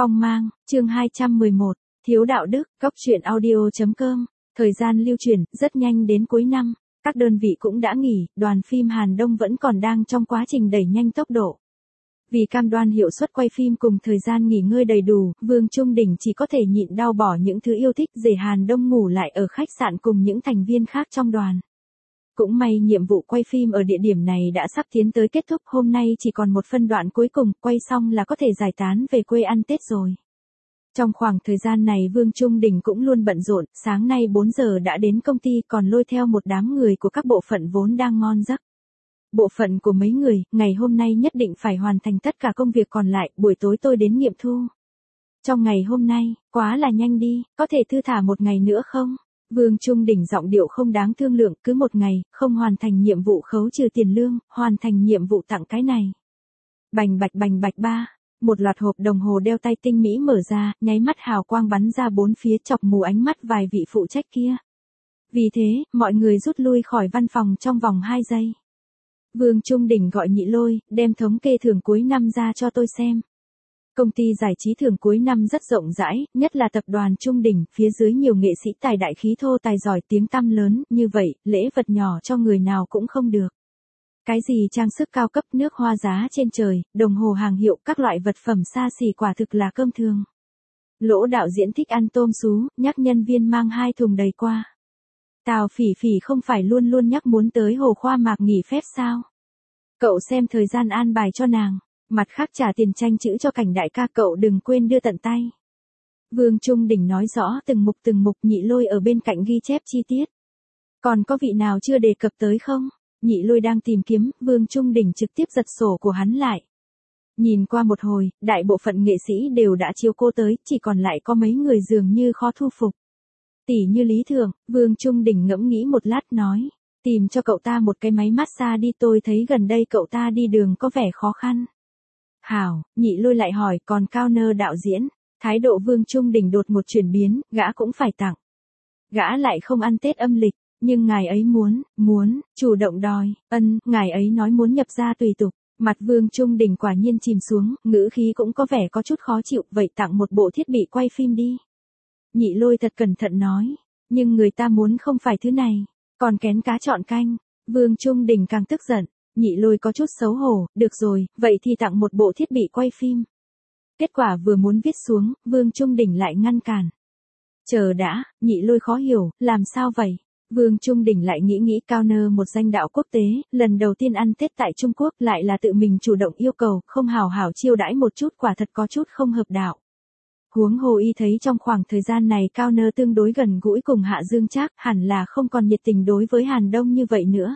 Phong mang, chương 211, thiếu đạo đức, góc truyện audio.com. Thời gian lưu chuyển, rất nhanh đến cuối năm, các đơn vị cũng đã nghỉ, đoàn phim Hàn Đông vẫn còn đang trong quá trình đẩy nhanh tốc độ. Vì cam đoan hiệu suất quay phim cùng thời gian nghỉ ngơi đầy đủ, Vương Trung Đình chỉ có thể nhịn đau bỏ những thứ yêu thích để Hàn Đông ngủ lại ở khách sạn cùng những thành viên khác trong đoàn. Cũng may nhiệm vụ quay phim ở địa điểm này đã sắp tiến tới kết thúc, hôm nay chỉ còn một phân đoạn cuối cùng, quay xong là có thể giải tán về quê ăn Tết rồi. Trong khoảng thời gian này Vương Trung Đình cũng luôn bận rộn, sáng nay 4 giờ đã đến công ty còn lôi theo một đám người của các bộ phận vốn đang ngon giấc. Bộ phận của mấy người, ngày hôm nay nhất định phải hoàn thành tất cả công việc còn lại, buổi tối tôi đến nghiệm thu. Trong ngày hôm nay, quá là nhanh đi, có thể thư thả một ngày nữa không? Vương Trung Đình giọng điệu không đáng thương lượng, cứ một ngày, không hoàn thành nhiệm vụ khấu trừ tiền lương, hoàn thành nhiệm vụ tặng cái này. Bành bạch ba, một loạt hộp đồng hồ đeo tay tinh mỹ mở ra, nháy mắt hào quang bắn ra bốn phía chọc mù ánh mắt vài vị phụ trách kia. Vì thế, mọi người rút lui khỏi văn phòng trong vòng 2 giây. Vương Trung Đình gọi Nhị Lôi, đem thống kê thưởng cuối năm ra cho tôi xem. Công ty giải trí thưởng cuối năm rất rộng rãi, nhất là tập đoàn Trung Đình, phía dưới nhiều nghệ sĩ tài đại khí thô tài giỏi tiếng tăm lớn, như vậy, lễ vật nhỏ cho người nào cũng không được. Cái gì trang sức cao cấp, nước hoa giá trên trời, đồng hồ hàng hiệu, các loại vật phẩm xa xỉ quả thực là cơm thường. Lỗ đạo diễn thích ăn tôm sú, nhắc nhân viên mang 2 thùng đầy qua. Tào Phỉ Phỉ không phải luôn luôn nhắc muốn tới Hồ Khoa Mạc nghỉ phép sao? Cậu xem thời gian an bài cho nàng. Mặt khác trả tiền tranh chữ cho Cảnh đại ca, cậu đừng quên đưa tận tay. Vương Trung Đình nói rõ từng mục, Nhị Lôi ở bên cạnh ghi chép chi tiết. Còn có vị nào chưa đề cập tới không? Nhị Lôi đang tìm kiếm, Vương Trung Đình trực tiếp giật sổ của hắn lại. Nhìn qua một hồi, đại bộ phận nghệ sĩ đều đã chiếu cô tới, chỉ còn lại có mấy người dường như khó thu phục. Tỷ như Lý Thượng, Vương Trung Đình ngẫm nghĩ một lát nói, tìm cho cậu ta một cái máy massage đi, tôi thấy gần đây cậu ta đi đường có vẻ khó khăn. Hảo, Nhị Lôi lại hỏi, còn Cao Nơ đạo diễn, thái độ Vương Trung Đình đột một chuyển biến, gã cũng phải tặng. Gã lại không ăn Tết âm lịch, nhưng ngài ấy muốn, chủ động đòi, ngài ấy nói muốn nhập gia tùy tục. Mặt Vương Trung Đình quả nhiên chìm xuống, ngữ khí cũng có vẻ có chút khó chịu, vậy tặng một bộ thiết bị quay phim đi. Nhị Lôi thật cẩn thận nói, nhưng người ta muốn không phải thứ này, còn kén cá chọn canh. Vương Trung Đình càng tức giận. Nhị Lôi có chút xấu hổ, được rồi, vậy thì tặng một bộ thiết bị quay phim. Kết quả vừa muốn viết xuống, Vương Trung Đình lại ngăn cản. Chờ đã, Nhị Lôi khó hiểu, làm sao vậy? Vương Trung Đình lại nghĩ Cao Nơ một danh đạo quốc tế, lần đầu tiên ăn Tết tại Trung Quốc lại là tự mình chủ động yêu cầu, không hào hảo chiêu đãi một chút, quả thật có chút không hợp đạo. Huống hồ y thấy trong khoảng thời gian này Cao Nơ tương đối gần gũi cùng Hạ Dương Trác, hẳn là không còn nhiệt tình đối với Hàn Đông như vậy nữa.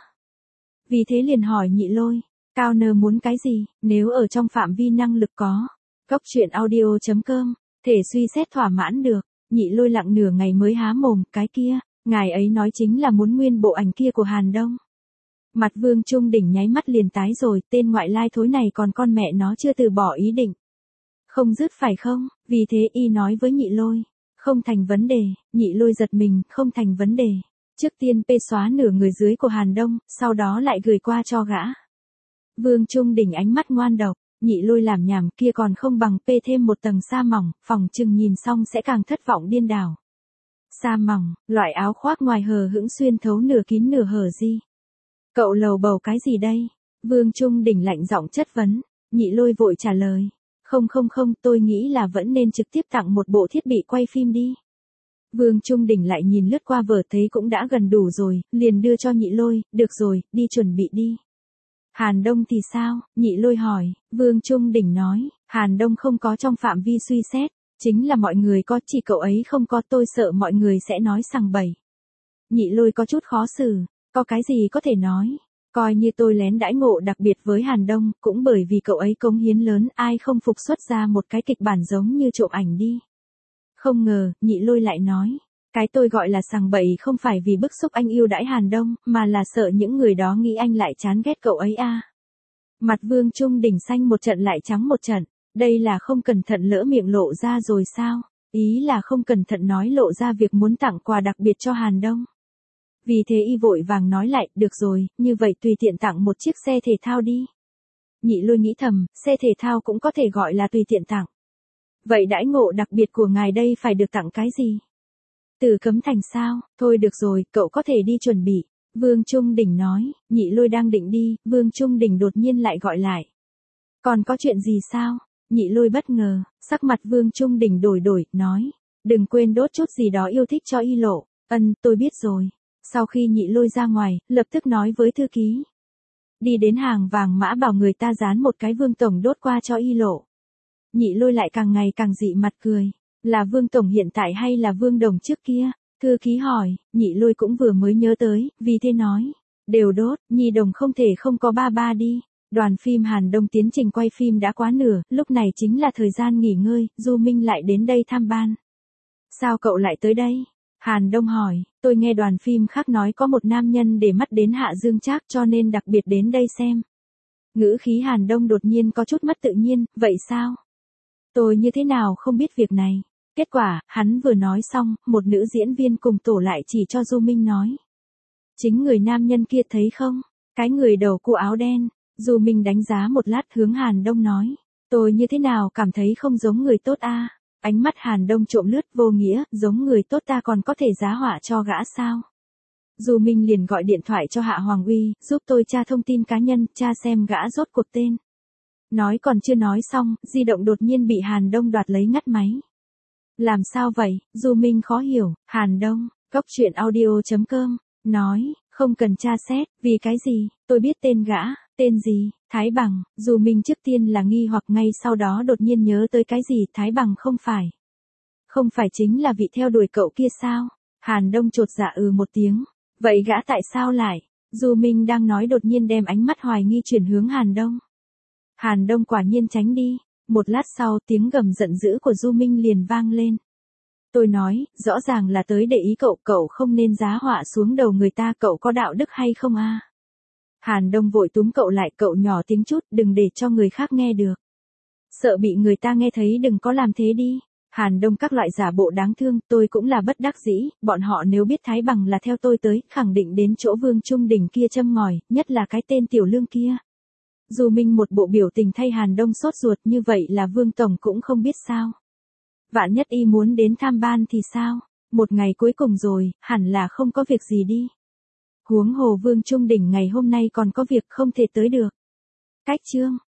Vì thế liền hỏi Nhị Lôi, Cao Nơ muốn cái gì, nếu ở trong phạm vi năng lực có. Góc truyện audio.com, thể suy xét thỏa mãn được. Nhị Lôi lặng nửa ngày mới há mồm, cái kia, ngài ấy nói chính là muốn nguyên bộ ảnh kia của Hàn Đông. Mặt Vương Trung Đình nháy mắt liền tái rồi, tên ngoại lai thối này còn con mẹ nó chưa từ bỏ ý định. Không dứt phải không, vì thế y nói với Nhị Lôi, không thành vấn đề. Nhị Lôi giật mình, không thành vấn đề. Trước tiên xóa nửa người dưới của Hàn Đông, sau đó lại gửi qua cho gã. Vương Trung Đình ánh mắt ngoan độc, Nhị Lôi làm nhảm kia còn không bằng thêm một tầng sa mỏng, phòng chừng nhìn xong sẽ càng thất vọng điên đảo. Sa mỏng, loại áo khoác ngoài hờ hững xuyên thấu nửa kín nửa hở gì? Cậu lầu bầu cái gì đây? Vương Trung Đình lạnh giọng chất vấn. Nhị Lôi vội trả lời, không, tôi nghĩ là vẫn nên trực tiếp tặng một bộ thiết bị quay phim đi. Vương Trung Đình lại nhìn lướt qua vở thấy cũng đã gần đủ rồi, liền đưa cho Nhị Lôi, được rồi, đi chuẩn bị đi. Hàn Đông thì sao? Nhị Lôi hỏi. Vương Trung Đình nói, Hàn Đông không có trong phạm vi suy xét, chính là mọi người có, chỉ cậu ấy không có, tôi sợ mọi người sẽ nói sằng bậy. Nhị Lôi có chút khó xử, có cái gì có thể nói, coi như tôi lén đãi ngộ đặc biệt với Hàn Đông, cũng bởi vì cậu ấy cống hiến lớn, ai không phục xuất ra một cái kịch bản giống như trộm ảnh đi. Không ngờ, Nhị Lôi lại nói, cái tôi gọi là sằng bậy không phải vì bức xúc anh yêu đãi Hàn Đông, mà là sợ những người đó nghĩ anh lại chán ghét cậu ấy à. Mặt Vương Trung Đình xanh một trận lại trắng một trận, đây là không cẩn thận lỡ miệng lộ ra rồi sao? Ý là không cẩn thận nói lộ ra việc muốn tặng quà đặc biệt cho Hàn Đông. Vì thế y vội vàng nói lại, được rồi, như vậy tùy tiện tặng một chiếc xe thể thao đi. Nhị Lôi nghĩ thầm, xe thể thao cũng có thể gọi là tùy tiện tặng. Vậy đãi ngộ đặc biệt của ngài đây phải được tặng cái gì? Từ Cấm Thành sao? Thôi được rồi, cậu có thể đi chuẩn bị. Vương Trung Đình nói, Nhị Lôi đang định đi, Vương Trung Đình đột nhiên lại gọi lại. Còn có chuyện gì sao? Nhị Lôi bất ngờ, sắc mặt Vương Trung Đình đổi, nói. Đừng quên đốt chút gì đó yêu thích cho Y Lộ. Tôi biết rồi. Sau khi Nhị Lôi ra ngoài, lập tức nói với thư ký. Đi đến hàng vàng mã bảo người ta dán một cái Vương Tổng đốt qua cho Y Lộ. Nhị Lôi lại càng ngày càng dị mặt cười. Là Vương Tổng hiện tại hay là Vương Đồng trước kia? Thư ký hỏi, Nhị Lôi cũng vừa mới nhớ tới, vì thế nói. Đều đốt, Nhi Đồng không thể không có ba đi. Đoàn phim Hàn Đông tiến trình quay phim đã quá nửa, lúc này chính là thời gian nghỉ ngơi, Du Minh lại đến đây thăm ban. Sao cậu lại tới đây? Hàn Đông hỏi, tôi nghe đoàn phim khác nói có một nam nhân để mắt đến Hạ Dương Trác cho nên đặc biệt đến đây xem. Ngữ khí Hàn Đông đột nhiên có chút mất tự nhiên, vậy sao? Tôi như thế nào không biết việc này? Kết quả, hắn vừa nói xong, một nữ diễn viên cùng tổ lại chỉ cho Du Minh nói. Chính người nam nhân kia thấy không? Cái người đầu cua áo đen. Du Minh đánh giá một lát hướng Hàn Đông nói. Tôi như thế nào cảm thấy không giống người tốt a? Ánh mắt Hàn Đông trộm lướt vô nghĩa, giống người tốt ta còn có thể giá họa cho gã sao? Du Minh liền gọi điện thoại cho Hạ Hoàng Uy, giúp tôi tra thông tin cá nhân, tra xem gã rốt cuộc tên. Nói còn chưa nói xong, di động đột nhiên bị Hàn Đông đoạt lấy ngắt máy. Làm sao vậy? Du Minh khó hiểu. Hàn Đông, Cốc Truyện Audio.com, nói, không cần tra xét, vì cái gì? Tôi biết tên gã. Tên gì? Thái Bằng. Du Minh trước tiên là nghi hoặc ngay sau đó đột nhiên nhớ tới cái gì? Thái Bằng không phải. Không phải chính là vị theo đuổi cậu kia sao? Hàn Đông chột dạ một tiếng. Vậy gã tại sao lại? Du Minh đang nói đột nhiên đem ánh mắt hoài nghi chuyển hướng Hàn Đông. Hàn Đông quả nhiên tránh đi. Một lát sau tiếng gầm giận dữ của Du Minh liền vang lên. Tôi nói, rõ ràng là tới để ý cậu không nên giá họa xuống đầu người ta, cậu có đạo đức hay không a? Hàn Đông vội túm cậu lại, cậu nhỏ tiếng chút, đừng để cho người khác nghe được. Sợ bị người ta nghe thấy đừng có làm thế đi. Hàn Đông các loại giả bộ đáng thương, tôi cũng là bất đắc dĩ, bọn họ nếu biết Thái Bằng là theo tôi tới, khẳng định đến chỗ Vương Trung Đình kia châm ngòi, nhất là cái tên Tiểu Lương kia. Du Minh một bộ biểu tình thay Hàn Đông sốt ruột, như vậy là Vương Tổng cũng không biết sao. Vạn nhất y muốn đến tham ban thì sao? Một ngày cuối cùng rồi, hẳn là không có việc gì đi. Huống hồ Vương Trung Đình ngày hôm nay còn có việc không thể tới được. Cách chương.